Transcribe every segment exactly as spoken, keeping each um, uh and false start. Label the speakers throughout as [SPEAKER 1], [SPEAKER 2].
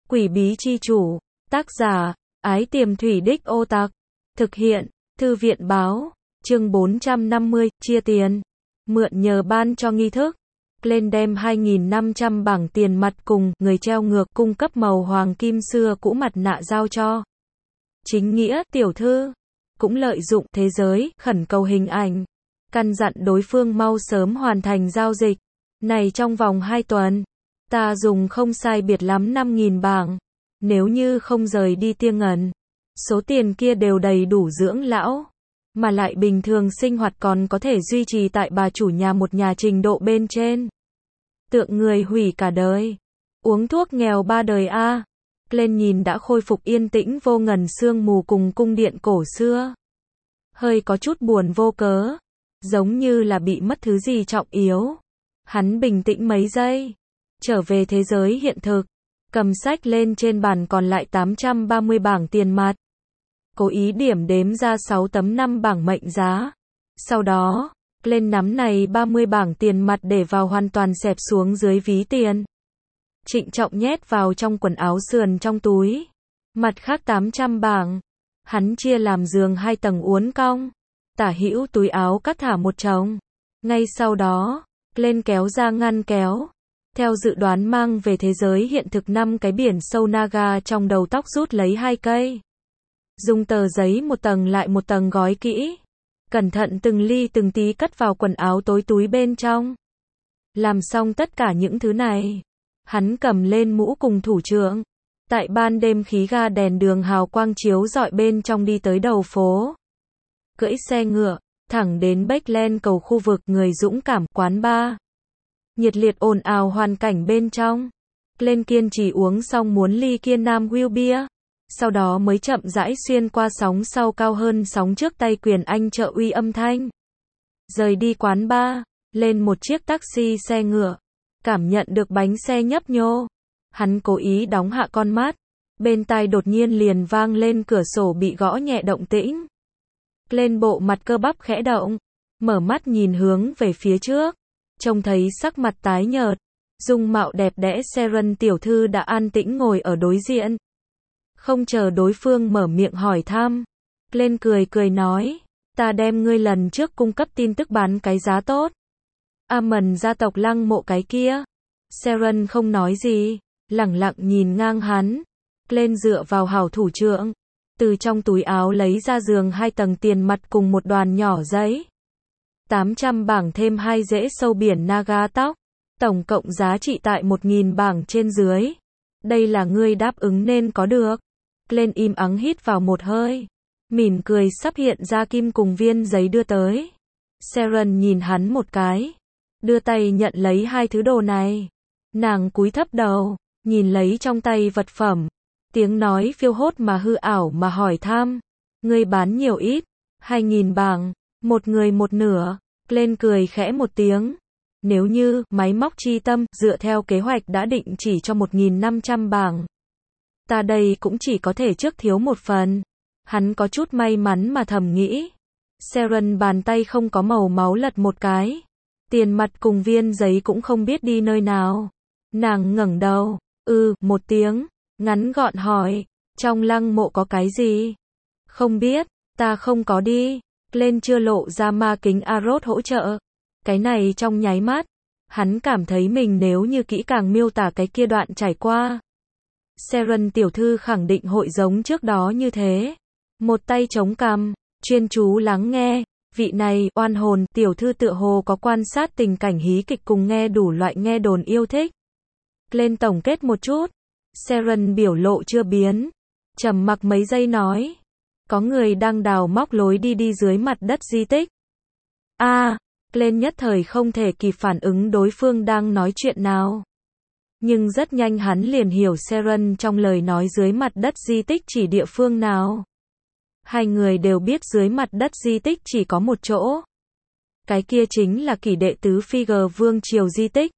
[SPEAKER 1] Quỷ bí chi chủ. Tác giả, Ái Tiềm Thủy Đích Ô Tặc. Thực hiện, Thư viện báo. Chương bốn trăm năm mươi, chia tiền. Mượn nhờ ban cho nghi thức. Glenn đem hai nghìn năm trăm bảng tiền mặt cùng người treo ngược cung cấp màu hoàng kim xưa cũ mặt nạ giao cho Chính Nghĩa tiểu thư. Cũng lợi dụng thế giới khẩn cầu hình ảnh, căn dặn đối phương mau sớm hoàn thành giao dịch này trong vòng hai tuần. Ta dùng không sai biệt lắm năm nghìn bảng. Nếu như không rời đi Tiêng Ngần, số tiền kia đều đầy đủ dưỡng lão, mà lại bình thường sinh hoạt còn có thể duy trì tại bà chủ nhà một nhà trình độ bên trên. Tượng người hủy cả đời, uống thuốc nghèo ba đời a. Glenn nhìn đã khôi phục yên tĩnh vô ngần sương mù cùng cung điện cổ xưa, hơi có chút buồn vô cớ, giống như là bị mất thứ gì trọng yếu. Hắn bình tĩnh mấy giây, trở về thế giới hiện thực, cầm sách lên trên bàn còn lại tám trăm ba mươi bảng tiền mặt. Cố ý điểm đếm ra sáu tấm năm bảng mệnh giá. Sau đó, Glenn nắm này ba mươi bảng tiền mặt để vào hoàn toàn xẹp xuống dưới ví tiền. Trịnh trọng nhét vào trong quần áo sườn trong túi. Mặt khác tám trăm bảng, hắn chia làm giường hai tầng uốn cong. Tả hữu túi áo cắt thả một chồng. Ngay sau đó, Glenn kéo ra ngăn kéo. Theo dự đoán mang về thế giới hiện thực năm cái biển sâu Naga trong đầu tóc rút lấy hai cây. Dùng tờ giấy một tầng lại một tầng gói kỹ. Cẩn thận từng ly từng tí cất vào quần áo tối túi bên trong. Làm xong tất cả những thứ này, hắn cầm lên mũ cùng thủ trượng. Tại ban đêm khí ga đèn đường hào quang chiếu rọi bên trong đi tới đầu phố. Cưỡi xe ngựa, thẳng đến Backland cầu khu vực người dũng cảm quán bar. Nhiệt liệt ồn ào hoàn cảnh bên trong. Glenn kiên trì uống xong muốn ly kia Nam Will Beer. Sau đó mới chậm rãi xuyên qua sóng sau cao hơn sóng trước tay quyền anh trợ uy âm thanh. Rời đi quán bar, lên một chiếc taxi xe ngựa. Cảm nhận được bánh xe nhấp nhô. Hắn cố ý đóng hạ con mắt. Bên tai đột nhiên liền vang lên cửa sổ bị gõ nhẹ động tĩnh. Glenn bộ mặt cơ bắp khẽ động. Mở mắt nhìn hướng về phía trước. Trông thấy sắc mặt tái nhợt, dung mạo đẹp đẽ Sharon tiểu thư đã an tĩnh ngồi ở đối diện. Không chờ đối phương mở miệng hỏi thăm, Glenn cười cười nói, ta đem ngươi lần trước cung cấp tin tức bán cái giá tốt. Amon gia tộc lăng mộ cái kia. Sharon không nói gì, lẳng lặng nhìn ngang hắn. Glenn dựa vào hảo thủ trượng, từ trong túi áo lấy ra giường hai tầng tiền mặt cùng một đoàn nhỏ giấy. tám trăm bảng thêm hai rễ sâu biển Naga tóc, tổng cộng giá trị tại một nghìn bảng trên dưới. Đây là ngươi đáp ứng nên có được. Glenn im ắng hít vào một hơi, mỉm cười sắp hiện ra kim cùng viên giấy đưa tới. Sharon nhìn hắn một cái, đưa tay nhận lấy hai thứ đồ này. Nàng cúi thấp đầu, nhìn lấy trong tay vật phẩm, tiếng nói phiêu hốt mà hư ảo mà hỏi thăm, ngươi bán nhiều ít? Hai nghìn bảng. Một người một nửa. Glenn cười khẽ một tiếng. Nếu như máy móc chi tâm dựa theo kế hoạch đã định chỉ cho một nghìn năm trăm bảng, ta đây cũng chỉ có thể trước thiếu một phần. Hắn có chút may mắn mà thầm nghĩ. Sharon bàn tay không có màu máu lật một cái. Tiền mặt cùng viên giấy cũng không biết đi nơi nào. Nàng ngẩng đầu, ư, một tiếng, ngắn gọn hỏi, trong lăng mộ có cái gì? Không biết, ta không có đi. Glenn chưa lộ ra ma kính Arrow hỗ trợ. Cái này trong nháy mắt, hắn cảm thấy mình nếu như kỹ càng miêu tả cái kia đoạn trải qua, Sharon tiểu thư khẳng định hội giống trước đó như thế. Một tay chống cằm, chuyên chú lắng nghe. Vị này, oan hồn, tiểu thư tựa hồ có quan sát tình cảnh hí kịch cùng nghe đủ loại nghe đồn yêu thích. Glenn tổng kết một chút. Sharon biểu lộ chưa biến. Trầm mặc mấy giây nói. Có người đang đào móc lối đi đi dưới mặt đất di tích. A, à, Glenn nhất thời không thể kịp phản ứng đối phương đang nói chuyện nào. Nhưng rất nhanh hắn liền hiểu Sharon trong lời nói dưới mặt đất di tích chỉ địa phương nào. Hai người đều biết dưới mặt đất di tích chỉ có một chỗ. Cái kia chính là kỷ đệ tứ Figure Vương Triều di tích.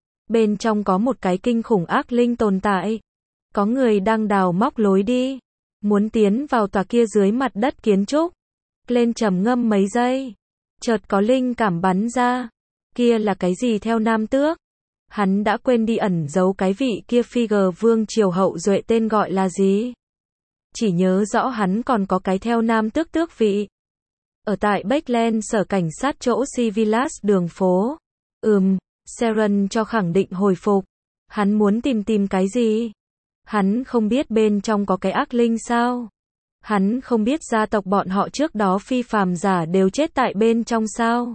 [SPEAKER 1] Bên trong có một cái kinh khủng ác linh tồn tại. Có người đang đào móc lối đi, muốn tiến vào tòa kia dưới mặt đất kiến trúc. Glenn trầm ngâm mấy giây, chợt có linh cảm bắn ra. Kia là cái gì theo Nam Tước? Hắn đã quên đi ẩn giấu cái vị kia figure vương triều hậu duệ tên gọi là gì. Chỉ nhớ rõ hắn còn có cái theo nam tước tước vị. Ở tại Backland sở cảnh sát chỗ Civilas đường phố. Ừm, Sharon cho khẳng định hồi phục. Hắn muốn tìm tìm cái gì? Hắn không biết bên trong có cái ác linh sao? Hắn không biết gia tộc bọn họ trước đó phi phàm giả đều chết tại bên trong sao?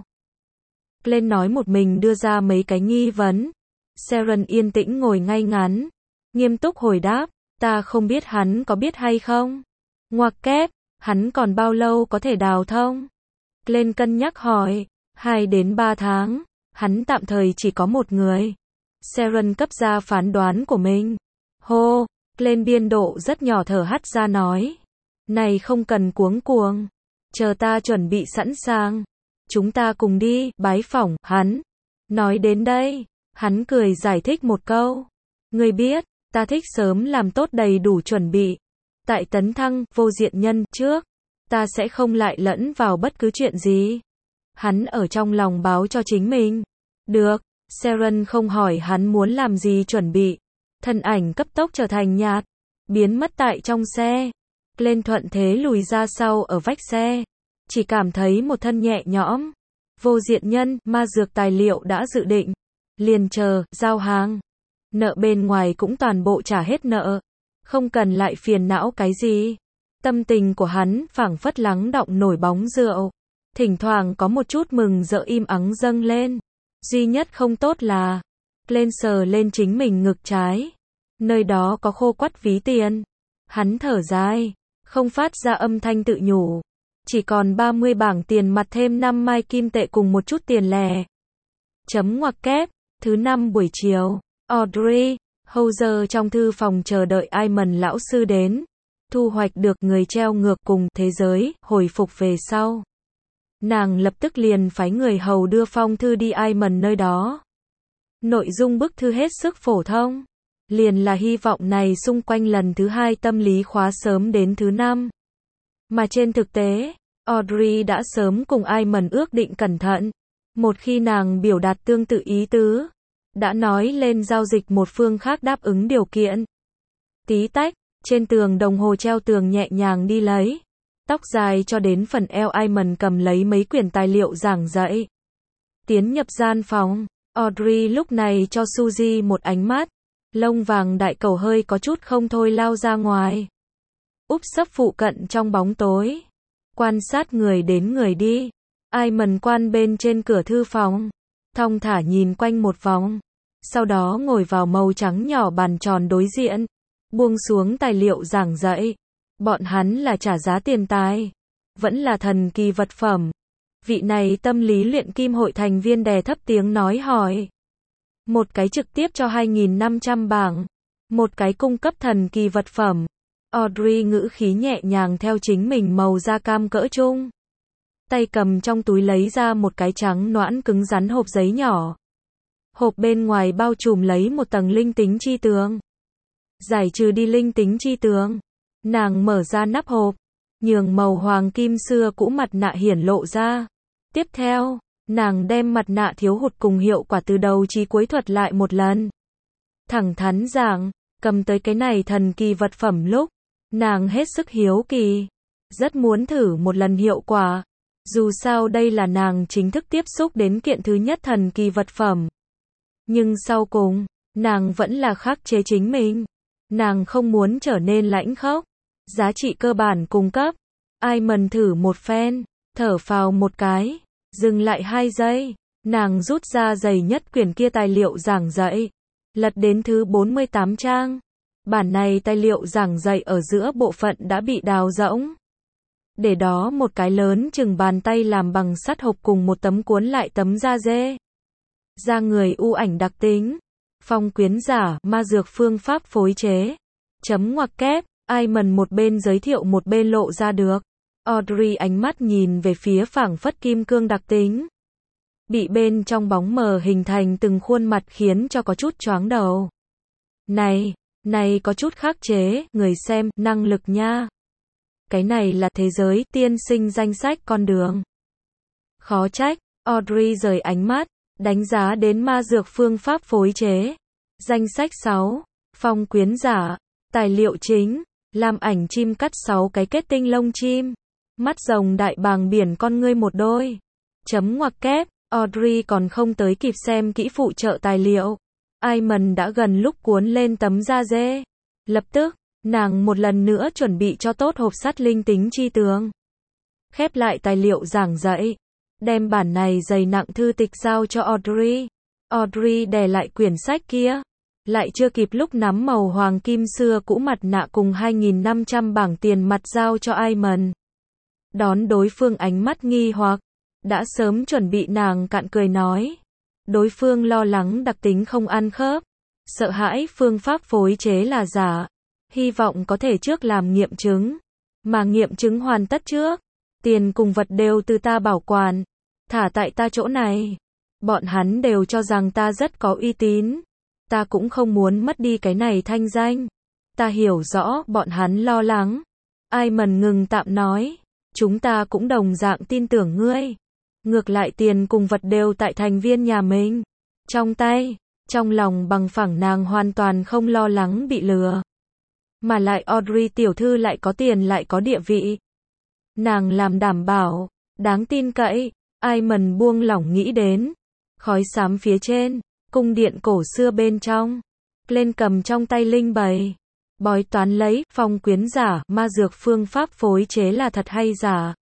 [SPEAKER 1] Glenn nói một mình đưa ra mấy cái nghi vấn. Sharon yên tĩnh ngồi ngay ngắn. Nghiêm túc hồi đáp, ta không biết hắn có biết hay không? Ngoặc kép, hắn còn bao lâu có thể đào thông? Glenn cân nhắc hỏi, hai đến ba tháng, hắn tạm thời chỉ có một người. Sharon cấp ra phán đoán của mình. Hô, Glenn biên độ rất nhỏ thở hắt ra nói. Này không cần cuống cuồng. Chờ ta chuẩn bị sẵn sàng. Chúng ta cùng đi, bái phỏng, hắn. Nói đến đây, hắn cười giải thích một câu. Ngươi biết, ta thích sớm làm tốt đầy đủ chuẩn bị. Tại tấn thăng, vô diện nhân, trước, ta sẽ không lại lẫn vào bất cứ chuyện gì. Hắn ở trong lòng báo cho chính mình. Được, Sharon không hỏi hắn muốn làm gì chuẩn bị. Thân ảnh cấp tốc trở thành nhạt, biến mất tại trong xe. Glenn thuận thế lùi ra sau ở vách xe. Chỉ cảm thấy một thân nhẹ nhõm. Vô diện nhân, ma dược tài liệu đã dự định. Liền chờ, giao hàng. Nợ bên ngoài cũng toàn bộ trả hết nợ. Không cần lại phiền não cái gì. Tâm tình của hắn phảng phất lắng đọng nổi bóng rượu. Thỉnh thoảng có một chút mừng rỡ im ắng dâng lên. Duy nhất không tốt là, Glenn sờ lên chính mình ngực trái. Nơi đó có khô quắt ví tiền. Hắn thở dài, không phát ra âm thanh tự nhủ. Chỉ còn ba mươi bảng tiền mặt thêm năm mai kim tệ cùng một chút tiền lẻ. Chấm ngoặc kép, thứ năm buổi chiều, Audrey Hauser trong thư phòng chờ đợi Iman lão sư đến. Thu hoạch được người treo ngược cùng thế giới, hồi phục về sau. Nàng lập tức liền phái người hầu đưa phong thư đi Iman nơi đó. Nội dung bức thư hết sức phổ thông. Liền là hy vọng này xung quanh lần thứ hai tâm lý khóa sớm đến thứ năm. Mà trên thực tế, Audrey đã sớm cùng Iman ước định cẩn thận. Một khi nàng biểu đạt tương tự ý tứ, đã nói lên giao dịch một phương khác đáp ứng điều kiện. Tí tách, trên tường đồng hồ treo tường nhẹ nhàng đi lấy. Tóc dài cho đến phần eo Iman cầm lấy mấy quyển tài liệu giảng dạy. Tiến nhập gian phòng, Audrey lúc này cho Suzy một ánh mắt. Lông vàng đại cầu hơi có chút không thôi lao ra ngoài. Úp sấp phụ cận trong bóng tối. Quan sát người đến người đi. Iman quan bên trên cửa thư phòng. Thong thả nhìn quanh một vòng. Sau đó ngồi vào màu trắng nhỏ bàn tròn đối diện. Buông xuống tài liệu giảng dạy. Bọn hắn là trả giá tiền tài. Vẫn là thần kỳ vật phẩm. Vị này tâm lý luyện kim hội thành viên đè thấp tiếng nói hỏi. Một cái trực tiếp cho hai nghìn năm trăm bảng. Một cái cung cấp thần kỳ vật phẩm. Audrey ngữ khí nhẹ nhàng theo chính mình màu da cam cỡ trung. Tay cầm trong túi lấy ra một cái trắng noãn cứng rắn hộp giấy nhỏ. Hộp bên ngoài bao trùm lấy một tầng linh tính chi tường. Giải trừ đi linh tính chi tường. Nàng mở ra nắp hộp. Nhường màu hoàng kim xưa cũ mặt nạ hiển lộ ra. Tiếp theo, nàng đem mặt nạ thiếu hụt cùng hiệu quả từ đầu chí cuối thuật lại một lần. Thẳng thắn giảng, cầm tới cái này thần kỳ vật phẩm lúc, nàng hết sức hiếu kỳ. Rất muốn thử một lần hiệu quả. Dù sao đây là nàng chính thức tiếp xúc đến kiện thứ nhất thần kỳ vật phẩm. Nhưng sau cùng, nàng vẫn là khắc chế chính mình. Nàng không muốn trở nên lãnh khốc. Giá trị cơ bản cung cấp. Iman thử một phen, thở phào một cái, dừng lại hai giây. Nàng rút ra dày nhất quyển kia tài liệu giảng dạy. Lật đến thứ bốn mươi tám trang. Bản này tài liệu giảng dạy ở giữa bộ phận đã bị đào rỗng. Để đó một cái lớn chừng bàn tay làm bằng sắt hộp cùng một tấm cuốn lại tấm da dê. Da người u ảnh đặc tính. Phong quyến giả, ma dược phương pháp phối chế. Chấm ngoặc kép, Iman một bên giới thiệu một bên lộ ra được. Audrey ánh mắt nhìn về phía phảng phất kim cương đặc tính. Bị bên trong bóng mờ hình thành từng khuôn mặt khiến cho có chút choáng đầu. Này, này có chút khắc chế, người xem, năng lực nha. Cái này là thế giới tiên sinh danh sách con đường. Khó trách, Audrey rời ánh mắt, Đánh giá đến ma dược phương pháp phối chế. Danh sách sáu. Phong quyến giả. Tài liệu chính. Làm ảnh chim cắt sáu cái kết tinh lông chim. Mắt rồng đại bàng biển con ngươi một đôi. Chấm ngoặc kép. Audrey còn không tới kịp xem kỹ phụ trợ tài liệu. Iman đã gần lúc cuốn lên tấm da dê. Lập tức, nàng một lần nữa chuẩn bị cho tốt hộp sắt linh tính chi tường. Khép lại tài liệu giảng dạy. Đem bản này dày nặng thư tịch giao cho Audrey. Audrey đè lại quyển sách kia. Lại chưa kịp lúc nắm màu hoàng kim xưa cũ mặt nạ cùng hai nghìn năm trăm bảng tiền mặt giao cho Iman. Đón đối phương ánh mắt nghi hoặc. Đã sớm chuẩn bị nàng cạn cười nói. Đối phương lo lắng đặc tính không ăn khớp. Sợ hãi phương pháp phối chế là giả. Hy vọng có thể trước làm nghiệm chứng. Mà nghiệm chứng hoàn tất trước. Tiền cùng vật đều từ ta bảo quản. Thả tại ta chỗ này. Bọn hắn đều cho rằng ta rất có uy tín. Ta cũng không muốn mất đi cái này thanh danh. Ta hiểu rõ bọn hắn lo lắng. Iman ngừng tạm nói. Chúng ta cũng đồng dạng tin tưởng ngươi. Ngược lại tiền cùng vật đều tại thành viên nhà mình. Trong tay, trong lòng bằng phẳng nàng hoàn toàn không lo lắng bị lừa. Mà lại Audrey tiểu thư lại có tiền lại có địa vị. Nàng làm đảm bảo, đáng tin cậy. Iman buông lỏng nghĩ đến. Khói xám phía trên, cung điện cổ xưa bên trong. Lên cầm trong tay linh bày. Bói toán lấy, phong quyến giả, ma dược phương pháp phối chế là thật hay giả.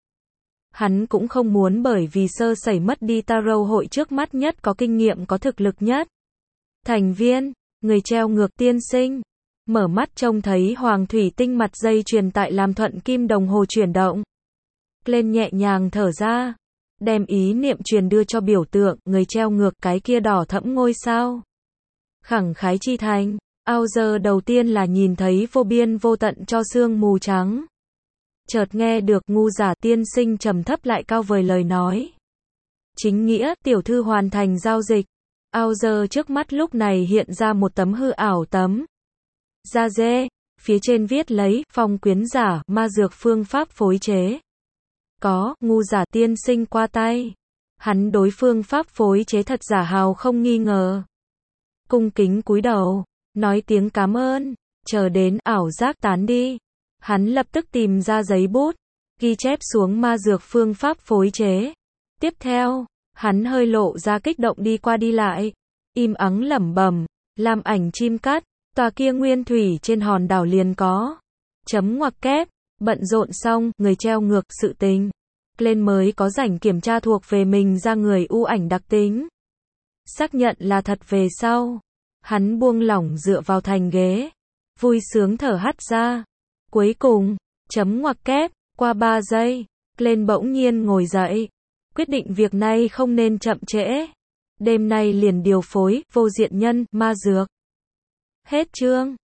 [SPEAKER 1] Hắn cũng không muốn bởi vì sơ sẩy mất đi tarot hội trước mắt nhất có kinh nghiệm có thực lực nhất. Thành viên, người treo ngược tiên sinh. Mở mắt trông thấy hoàng thủy tinh mặt dây chuyền tại làm thuận kim đồng hồ chuyển động. Lên nhẹ nhàng thở ra. Đem ý niệm truyền đưa cho biểu tượng, người treo ngược cái kia đỏ thẫm ngôi sao. Khẳng khái chi thành. Ao giờ đầu tiên là nhìn thấy vô biên vô tận cho sương mù trắng. Chợt nghe được ngu giả tiên sinh trầm thấp lại cao vời lời nói. Chính nghĩa, tiểu thư hoàn thành giao dịch. Ao giờ trước mắt lúc này hiện ra một tấm hư ảo tấm da dê, phía trên viết lấy, phong quyến giả, ma dược phương pháp phối chế. Có, ngu giả tiên sinh qua tay. Hắn đối phương pháp phối chế thật giả hào không nghi ngờ. Cung kính cúi đầu, nói tiếng cảm ơn, chờ đến ảo giác tán đi. Hắn lập tức tìm ra giấy bút, ghi chép xuống ma dược phương pháp phối chế. Tiếp theo, hắn hơi lộ ra kích động đi qua đi lại, im ắng lẩm bẩm, làm ảnh chim cắt, tòa kia nguyên thủy trên hòn đảo liền có. Chấm ngoặc kép, bận rộn xong, người treo ngược sự tình. Lên mới có rảnh kiểm tra thuộc về mình ra người u ảnh đặc tính. Xác nhận là thật về sau. Hắn buông lỏng dựa vào thành ghế. Vui sướng thở hắt ra. Cuối cùng, chấm ngoặc kép, qua ba giây, lên bỗng nhiên ngồi dậy. Quyết định việc này không nên chậm trễ. Đêm nay liền điều phối, vô diện nhân, ma dược. Hết chương.